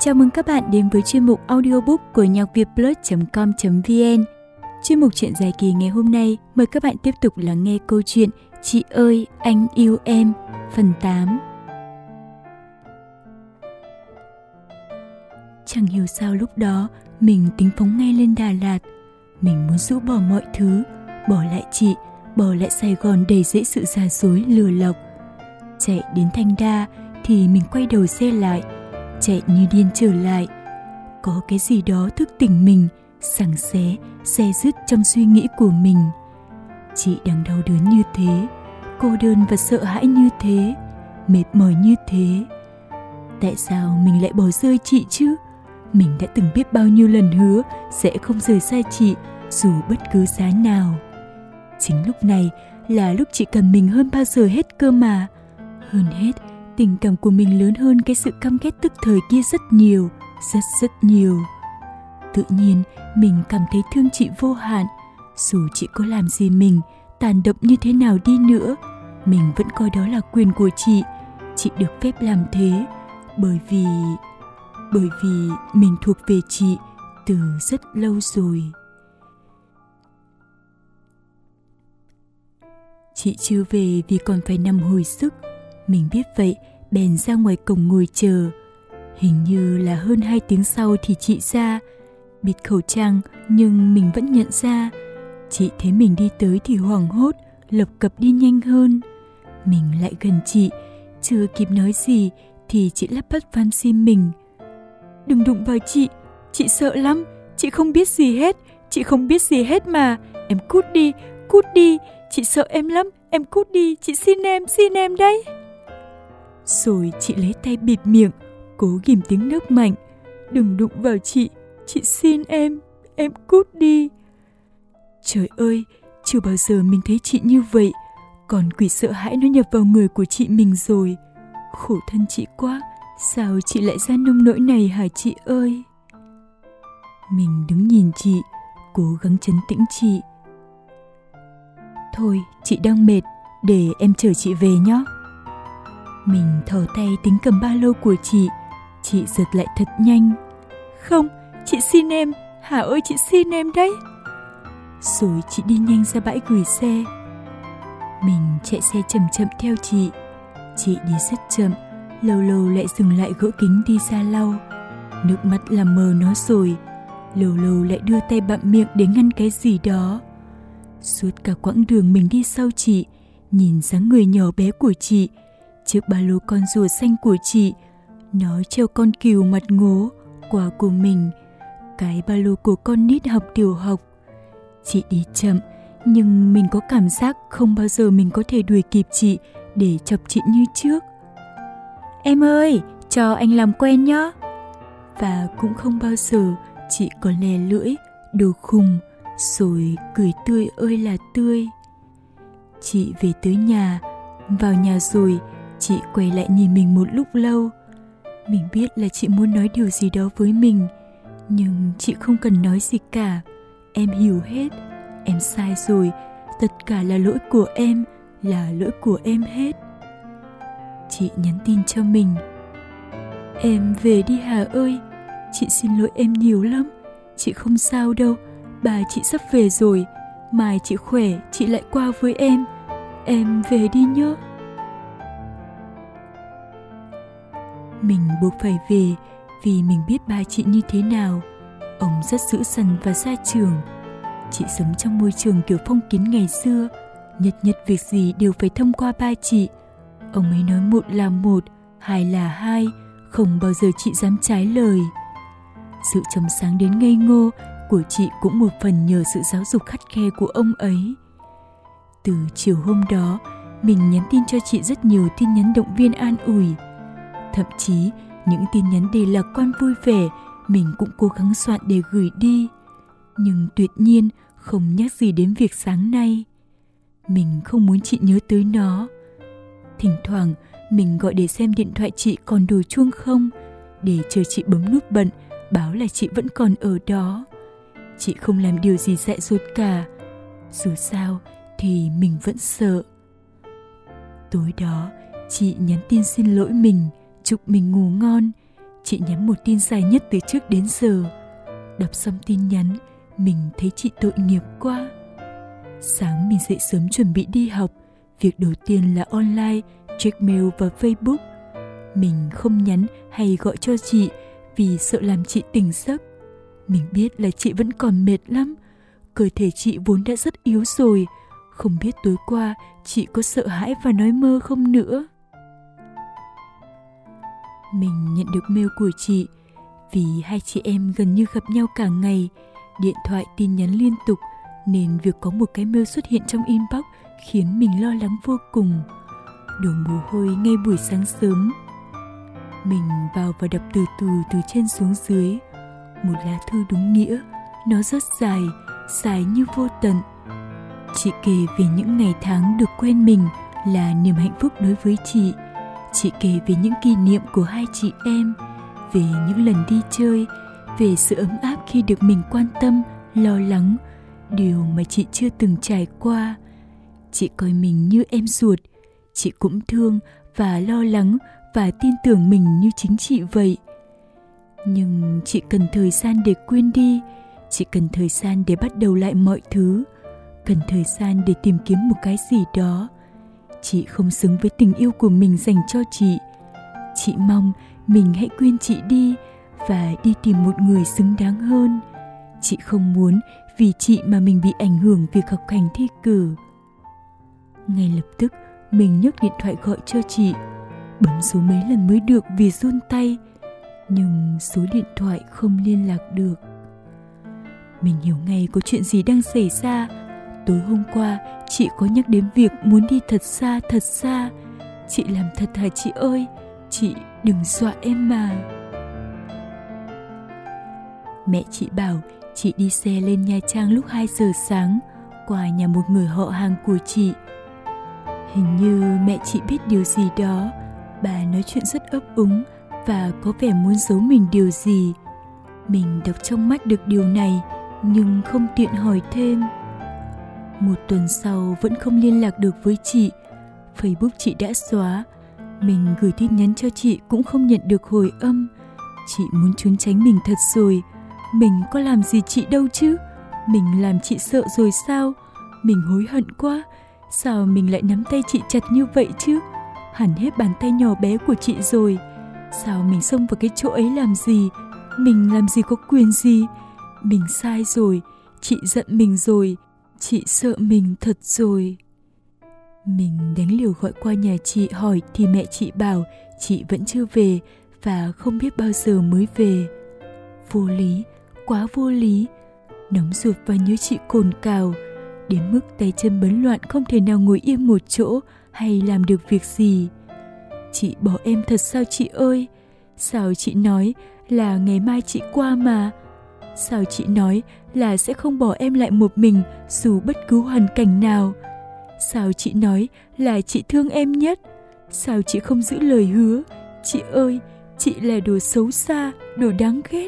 Chào mừng các bạn đến với chuyên mục audiobook của nhacvietplus.com.vn. Chuyên mục truyện dài kỳ ngày hôm nay mời các bạn tiếp tục lắng nghe câu chuyện Chị ơi, anh yêu em, phần 8. Chẳng hiểu sao lúc đó mình tính phóng ngay lên Đà Lạt. Mình muốn rũ bỏ mọi thứ, bỏ lại chị, bỏ lại Sài Gòn đầy dẫy sự giả dối lừa lọc. Chạy đến Thanh Đa thì mình quay đầu xe lại, chạy như điên trở lại. Có cái gì đó thức tỉnh mình, sằng xé, xe dứt trong suy nghĩ của mình. Chị đang đau đớn như thế, cô đơn và sợ hãi như thế, mệt mỏi như thế. Tại sao mình lại bỏ rơi chị chứ? Mình đã từng biết bao nhiêu lần hứa sẽ không rời xa chị dù bất cứ giá nào. Chính lúc này là lúc chị cần mình hơn bao giờ hết cơ mà. Hơn hết, tình cảm của mình lớn hơn cái sự căm ghét tức thời kia rất nhiều, rất nhiều. Tự nhiên mình cảm thấy thương chị vô hạn. Dù chị có làm gì mình, tàn độc như thế nào đi nữa, mình vẫn coi đó là quyền của chị. Chị được phép làm thế bởi vì mình thuộc về chị từ rất lâu rồi. Chị chưa về vì còn phải nằm hồi sức. Mình biết vậy, bèn ra ngoài cổng ngồi chờ. Hình như là hơn 2 tiếng sau thì chị ra. Bịt khẩu trang nhưng mình vẫn nhận ra. Chị thấy mình đi tới thì hoảng hốt, lập cập đi nhanh hơn. Mình lại gần chị, chưa kịp nói gì thì chị lắp bắp van xin mình. Đừng đụng vào chị sợ lắm, chị không biết gì hết mà. Em cút đi, chị sợ em lắm, em cút đi, chị xin em đấy. Rồi chị lấy tay bịt miệng, cố ghim tiếng nấc mạnh. Đừng đụng vào chị xin em cút đi. Trời ơi, chưa bao giờ mình thấy chị như vậy. Còn quỷ sợ hãi nó nhập vào người của chị mình rồi. Khổ thân chị quá, sao chị lại ra nông nỗi này hả chị ơi? Mình đứng nhìn chị, cố gắng trấn tĩnh chị. Thôi, chị đang mệt, để em chở chị về nhé. Mình thò tay tính cầm ba lô của chị giật lại thật nhanh. Không, chị xin em, Hà ơi chị xin em đấy. Rồi chị đi nhanh ra bãi gửi xe. Mình chạy xe chậm chậm theo chị đi rất chậm, lâu lâu lại dừng lại gỡ kính đi ra lau. Nước mắt làm mờ nó rồi, lâu lâu lại đưa tay bặm miệng để ngăn cái gì đó. Suốt cả quãng đường mình đi sau chị, nhìn dáng người nhỏ bé của chị, chiếc ba lô con rùa xanh của chị, nó treo con cừu mặt ngố, quà của mình, cái ba lô của con nít học tiểu học. Chị đi chậm, nhưng mình có cảm giác không bao giờ mình có thể đuổi kịp chị để chọc chị như trước. Em ơi, cho anh làm quen nhá. Và cũng không bao giờ chị có lè lưỡi, đồ khùng, rồi cười tươi ơi là tươi. Chị về tới nhà, vào nhà rồi, chị quay lại nhìn mình một lúc lâu. Mình biết là chị muốn nói điều gì đó với mình, nhưng chị không cần nói gì cả. Em hiểu hết, em sai rồi, tất cả là lỗi của em, là lỗi của em hết. Chị nhắn tin cho mình. Em về đi Hà ơi, chị xin lỗi em nhiều lắm, chị không sao đâu, bà chị sắp về rồi, mai chị khỏe chị lại qua với em về đi nhé. Mình buộc phải về vì mình biết ba chị như thế nào. Ông rất dữ dằn và gia trưởng. Chị sống trong môi trường kiểu phong kiến ngày xưa, nhất việc gì đều phải thông qua ba chị. Ông ấy nói một là một, hai là hai, không bao giờ chị dám trái lời. Sự trong sáng đến ngây ngô của chị cũng một phần nhờ sự giáo dục khắt khe của ông ấy. Từ chiều hôm đó, mình nhắn tin cho chị rất nhiều tin nhắn động viên an ủi. Thậm chí, những tin nhắn đầy lạc quan vui vẻ, mình cũng cố gắng soạn để gửi đi. Nhưng tuyệt nhiên không nhắc gì đến việc sáng nay. Mình không muốn chị nhớ tới nó. Thỉnh thoảng, mình gọi để xem điện thoại chị còn đổ chuông không, để chờ chị bấm nút bận, báo là chị vẫn còn ở đó. Chị không làm điều gì dại dột cả. Dù sao thì mình vẫn sợ. Tối đó, chị nhắn tin xin lỗi mình, chúc mình ngủ ngon. Chị nhắn một tin dài nhất từ trước đến giờ. Đọc xong tin nhắn, mình thấy chị tội nghiệp quá. Sáng mình dậy sớm chuẩn bị đi học. Việc đầu tiên là online, check mail và Facebook. Mình không nhắn hay gọi cho chị vì sợ làm chị tỉnh giấc. Mình biết là chị vẫn còn mệt lắm. Cơ thể chị vốn đã rất yếu rồi. Không biết tối qua chị có sợ hãi và nói mơ không nữa. Mình nhận được mail của chị. Vì hai chị em gần như gặp nhau cả ngày, điện thoại tin nhắn liên tục, nên việc có một cái mail xuất hiện trong inbox khiến mình lo lắng vô cùng. Đổ mồ hôi ngay buổi sáng sớm. Mình vào và đọc từ trên xuống dưới. Một lá thư đúng nghĩa, nó rất dài, dài như vô tận. Chị kể về những ngày tháng được quen mình là niềm hạnh phúc đối với chị. Chị kể về những kỷ niệm của hai chị em, về những lần đi chơi, về sự ấm áp khi được mình quan tâm, lo lắng, điều mà chị chưa từng trải qua. Chị coi mình như em ruột. Chị cũng thương và lo lắng và tin tưởng mình như chính chị vậy. Nhưng chị cần thời gian để quên đi. Chị cần thời gian để bắt đầu lại mọi thứ. Cần thời gian để tìm kiếm một cái gì đó. Chị không xứng với tình yêu của mình dành cho chị. Chị mong mình hãy quên chị đi và đi tìm một người xứng đáng hơn. Chị không muốn vì chị mà mình bị ảnh hưởng việc học hành thi cử. Ngay lập tức mình nhấc điện thoại gọi cho chị. Bấm số mấy lần mới được vì run tay. Nhưng số điện thoại không liên lạc được. Mình hiểu ngay có chuyện gì đang xảy ra. Tối hôm qua chị có nhắc đến việc muốn đi thật xa. Chị làm thật hả chị ơi? Chị đừng dọa em mà. Mẹ chị bảo chị đi xe lên Nha Trang lúc 2 giờ sáng, qua nhà một người họ hàng của chị. Hình như mẹ chị biết điều gì đó. Bà nói chuyện rất ấp úng và có vẻ muốn giấu mình điều gì. Mình đọc trong mắt được điều này nhưng không tiện hỏi thêm. Một tuần sau vẫn không liên lạc được với chị. Facebook chị đã xóa. Mình gửi tin nhắn cho chị cũng không nhận được hồi âm. Chị muốn trốn tránh mình thật rồi. Mình có làm gì chị đâu chứ? Mình làm chị sợ rồi sao? Mình hối hận quá. Sao mình lại nắm tay chị chặt như vậy chứ? Hẳn hết bàn tay nhỏ bé của chị rồi. Sao mình xông vào cái chỗ ấy làm gì? Mình làm gì có quyền gì? Mình sai rồi. Chị giận mình rồi. Chị sợ mình thật rồi. Mình đánh liều gọi qua nhà chị hỏi thì mẹ chị bảo chị vẫn chưa về và không biết bao giờ mới về. Vô lý, quá vô lý. Nóng ruột và nhớ chị cồn cào, đến mức tay chân bấn loạn không thể nào ngồi yên một chỗ hay làm được việc gì. Chị bỏ em thật sao chị ơi? Sao chị nói là ngày mai chị qua mà? Sao chị nói là sẽ không bỏ em lại một mình dù bất cứ hoàn cảnh nào? Sao chị nói là chị thương em nhất? Sao chị không giữ lời hứa? Chị ơi, chị là đồ xấu xa, đồ đáng ghét.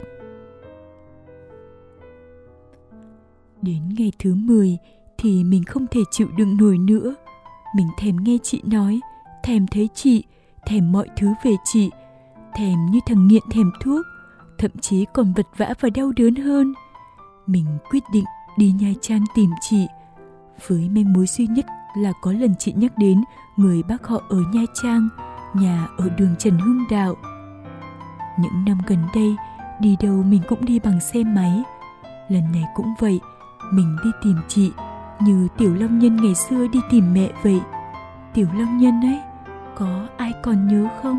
Đến ngày thứ 10 thì mình không thể chịu đựng nổi nữa. Mình thèm nghe chị nói, thèm thấy chị, thèm mọi thứ về chị, thèm như thằng nghiện thèm thuốc, thậm chí còn vật vã và đau đớn hơn. Mình quyết định đi Nha Trang tìm chị, với manh mối duy nhất là có lần chị nhắc đến người bác họ ở Nha Trang, nhà ở đường Trần Hưng Đạo. Những năm gần đây, đi đâu mình cũng đi bằng xe máy. Lần này cũng vậy, mình đi tìm chị như Tiểu Long Nhân ngày xưa đi tìm mẹ vậy. Tiểu Long Nhân ấy, có ai còn nhớ không?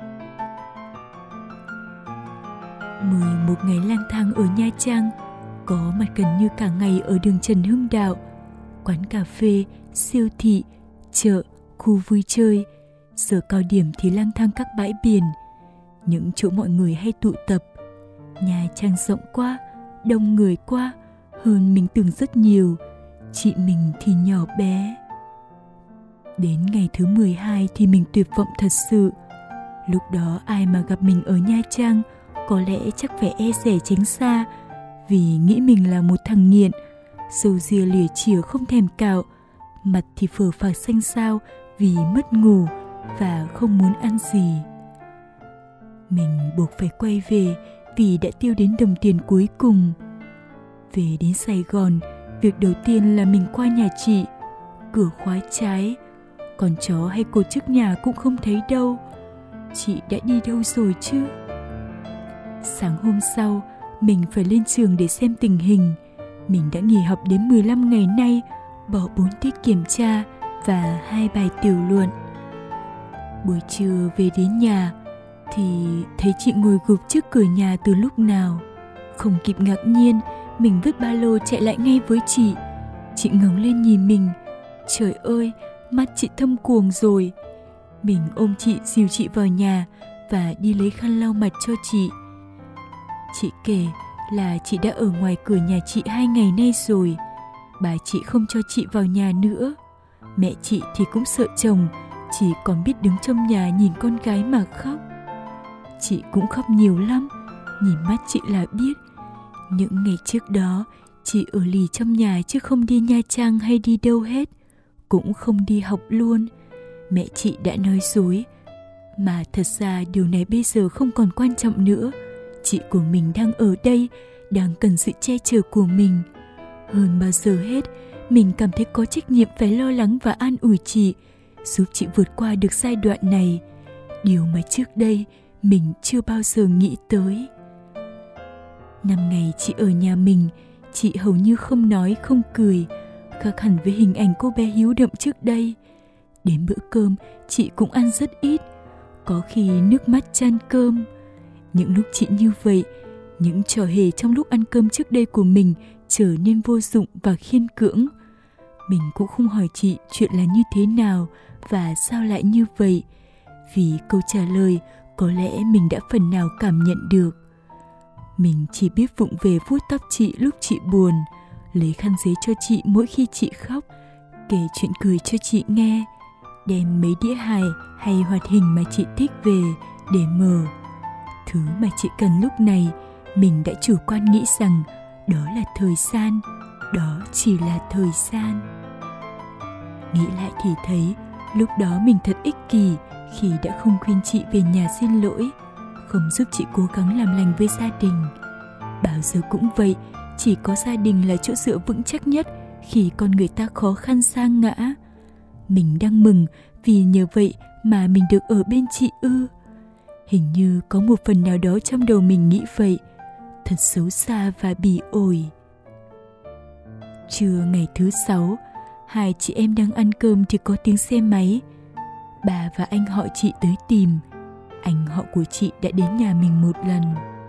11 ngày lang thang ở Nha Trang, có mặt gần như cả ngày ở đường Trần Hưng Đạo. Quán cà phê, siêu thị, chợ, khu vui chơi. Giờ cao điểm thì lang thang các bãi biển, những chỗ mọi người hay tụ tập. Nha Trang rộng quá, đông người quá, hơn mình tưởng rất nhiều. Chị mình thì nhỏ bé. Đến ngày thứ 12 thì mình tuyệt vọng thật sự. Lúc đó ai mà gặp mình ở Nha Trang có lẽ chắc phải e dè tránh xa, vì nghĩ mình là một thằng nghiện, râu ria lìa chìa không thèm cạo, mặt thì phờ phạc xanh xao vì mất ngủ và không muốn ăn gì. Mình buộc phải quay về vì đã tiêu đến đồng tiền cuối cùng. Về đến Sài Gòn, việc đầu tiên là mình qua nhà chị. Cửa khóa trái, còn chó hay cột trước nhà cũng không thấy đâu. Chị đã đi đâu rồi chứ? Sáng hôm sau, mình phải lên trường để xem tình hình. Mình đã nghỉ học đến 15 ngày nay, bỏ 4 tiết kiểm tra và 2 bài tiểu luận. Buổi trưa về đến nhà thì thấy chị ngồi gục trước cửa nhà từ lúc nào. Không kịp ngạc nhiên, mình vứt ba lô chạy lại ngay với chị. Chị ngẩng lên nhìn mình. Trời ơi, mắt chị thâm quầng rồi. Mình ôm chị, dìu chị vào nhà và đi lấy khăn lau mặt cho chị. Chị kể là chị đã ở ngoài cửa nhà chị 2 ngày nay rồi. Bà chị không cho chị vào nhà nữa. Mẹ chị thì cũng sợ chồng, chỉ còn biết đứng trong nhà nhìn con gái mà khóc. Chị cũng khóc nhiều lắm, nhìn mắt chị là biết. Những ngày trước đó, chị ở lì trong nhà chứ không đi Nha Trang hay đi đâu hết, cũng không đi học luôn. Mẹ chị đã nói dối. Mà thật ra điều này bây giờ không còn quan trọng nữa. Chị của mình đang ở đây, đang cần sự che chở của mình. Hơn bao giờ hết, mình cảm thấy có trách nhiệm phải lo lắng và an ủi chị, giúp chị vượt qua được giai đoạn này. Điều mà trước đây mình chưa bao giờ nghĩ tới. 5 ngày chị ở nhà mình, chị hầu như không nói không cười, khác hẳn với hình ảnh cô bé hiếu động trước đây. Đến bữa cơm, chị cũng ăn rất ít, có khi nước mắt chan cơm. Những lúc chị như vậy, những trò hề trong lúc ăn cơm trước đây của mình trở nên vô dụng và khiên cưỡng. Mình cũng không hỏi chị chuyện là như thế nào và sao lại như vậy, vì câu trả lời có lẽ mình đã phần nào cảm nhận được. Mình chỉ biết vụng về vuốt tóc chị lúc chị buồn, lấy khăn giấy cho chị mỗi khi chị khóc, kể chuyện cười cho chị nghe, đem mấy đĩa hài hay hoạt hình mà chị thích về để mở. Thứ mà chị cần lúc này, mình đã chủ quan nghĩ rằng đó là thời gian, đó chỉ là thời gian. Nghĩ lại thì thấy, lúc đó mình thật ích kỷ khi đã không khuyên chị về nhà xin lỗi, không giúp chị cố gắng làm lành với gia đình. Bao giờ cũng vậy, chỉ có gia đình là chỗ dựa vững chắc nhất khi con người ta khó khăn sa ngã. Mình đang mừng vì nhờ vậy mà mình được ở bên chị ư? Hình như có một phần nào đó trong đầu mình nghĩ vậy. Thật xấu xa và bỉ ổi. Trưa ngày thứ 6, hai chị em đang ăn cơm thì có tiếng xe máy. Bà và anh họ chị tới tìm. Anh họ của chị đã đến nhà mình một lần.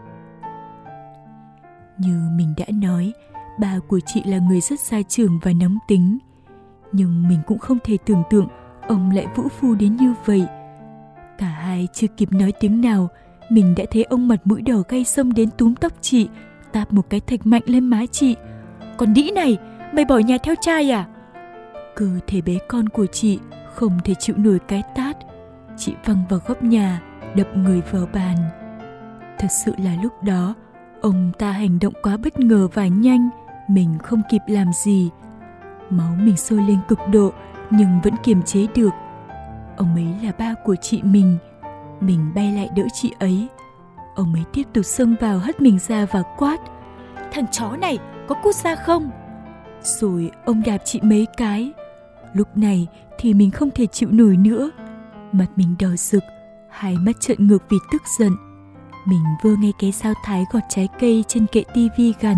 Như mình đã nói, bà của chị là người rất gia trưởng và nóng tính. Nhưng mình cũng không thể tưởng tượng ông lại vũ phu đến như vậy. Cả hai chưa kịp nói tiếng nào, mình đã thấy ông mặt mũi đỏ gay xông đến túm tóc chị, táp một cái thạch mạnh lên má chị. Còn đĩ này, mày bỏ nhà theo trai à? Cơ thể bé con của chị không thể chịu nổi cái tát. Chị văng vào góc nhà, đập người vào bàn. Thật sự là lúc đó, ông ta hành động quá bất ngờ và nhanh, mình không kịp làm gì. Máu mình sôi lên cực độ, nhưng vẫn kiềm chế được. Ông ấy là ba của chị mình bay lại đỡ chị ấy. Ông ấy tiếp tục xông vào hất mình ra và quát: Thằng chó này, có cút ra không? Rồi ông đạp chị mấy cái. Lúc này thì mình không thể chịu nổi nữa. Mặt mình đỏ rực, hai mắt trợn ngược vì tức giận. Mình vơ ngay cái dao thái gọt trái cây trên kệ tivi gằn: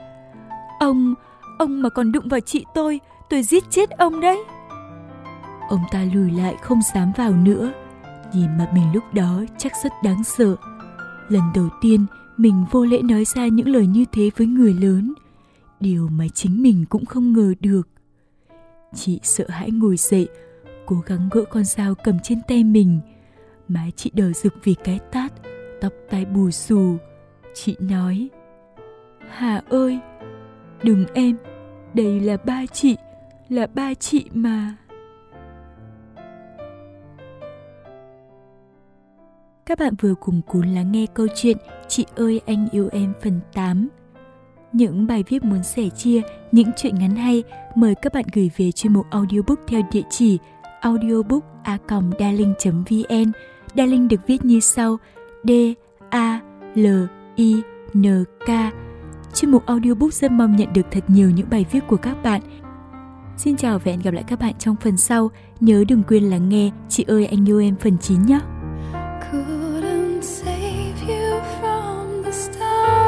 Ông mà còn đụng vào chị tôi giết chết ông đấy. Ông ta lùi lại không dám vào nữa. Nhìn mặt mình lúc đó chắc rất đáng sợ. Lần đầu tiên mình vô lễ nói ra những lời như thế với người lớn, điều mà chính mình cũng không ngờ được. Chị sợ hãi ngồi dậy, cố gắng gỡ con dao cầm trên tay mình. Má chị đỏ rực vì cái tát, tóc tai bù xù. Chị nói: Hà ơi, đừng em, đây là ba chị mà. Các bạn vừa cùng cuốn lắng nghe câu chuyện Chị ơi anh yêu em phần 8. Những bài viết muốn sẻ chia, những chuyện ngắn hay, mời các bạn gửi về chuyên mục audiobook theo địa chỉ audiobook@darling.vn. Darling được viết như sau: DALINK. Chuyên mục audiobook rất mong nhận được thật nhiều những bài viết của các bạn. Xin chào và hẹn gặp lại các bạn trong phần sau. Nhớ đừng quên lắng nghe Chị ơi anh yêu em phần 9 nhé. Couldn't save you from the start.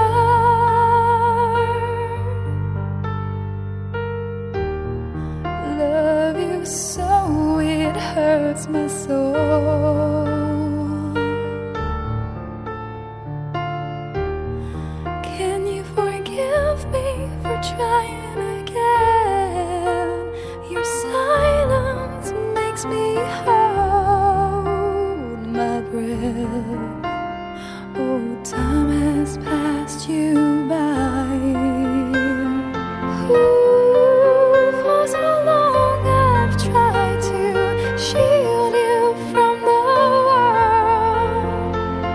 Love you so it hurts my soul. Can you forgive me for trying again? Your silence makes me hold my breath. Oh, time has passed you by. Ooh, for so long I've tried to shield you from the world.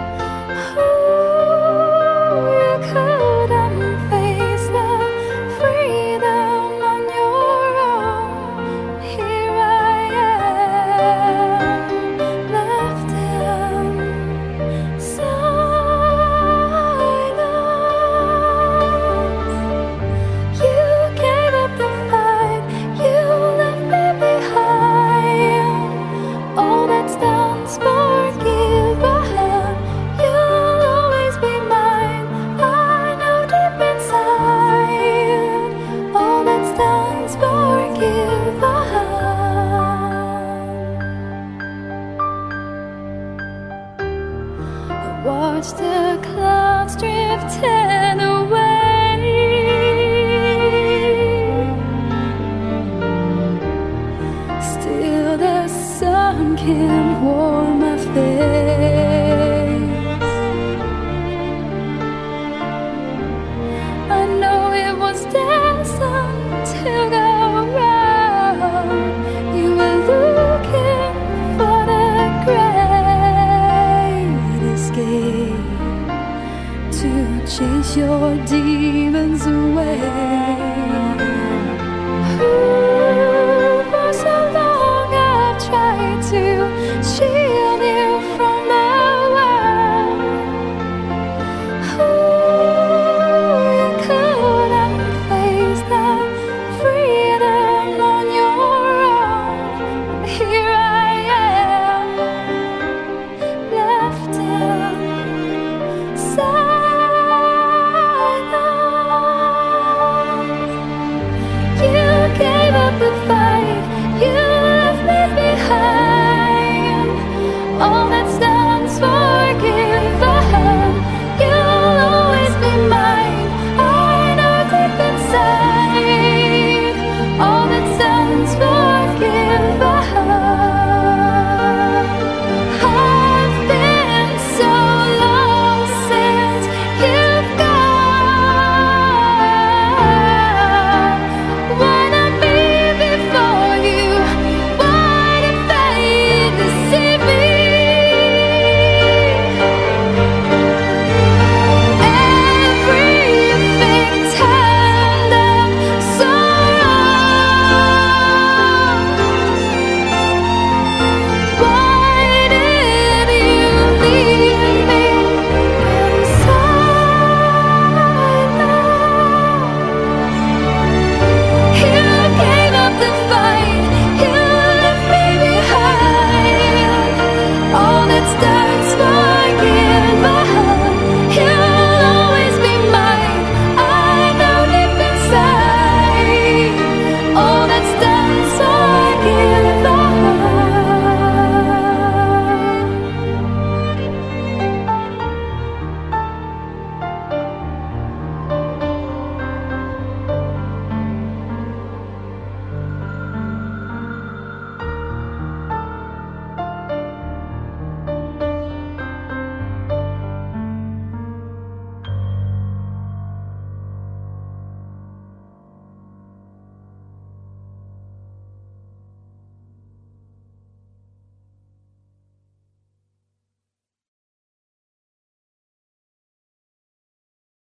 Ooh, you couldn't face the freedom on your own. Here I am, left in silence. You gave up the fight, you left me behind. All that's done's forgiven. You'll always be mine. I know deep inside. All that's done's forgiven. Watch the clouds drifting away. Still the sun can warm my face.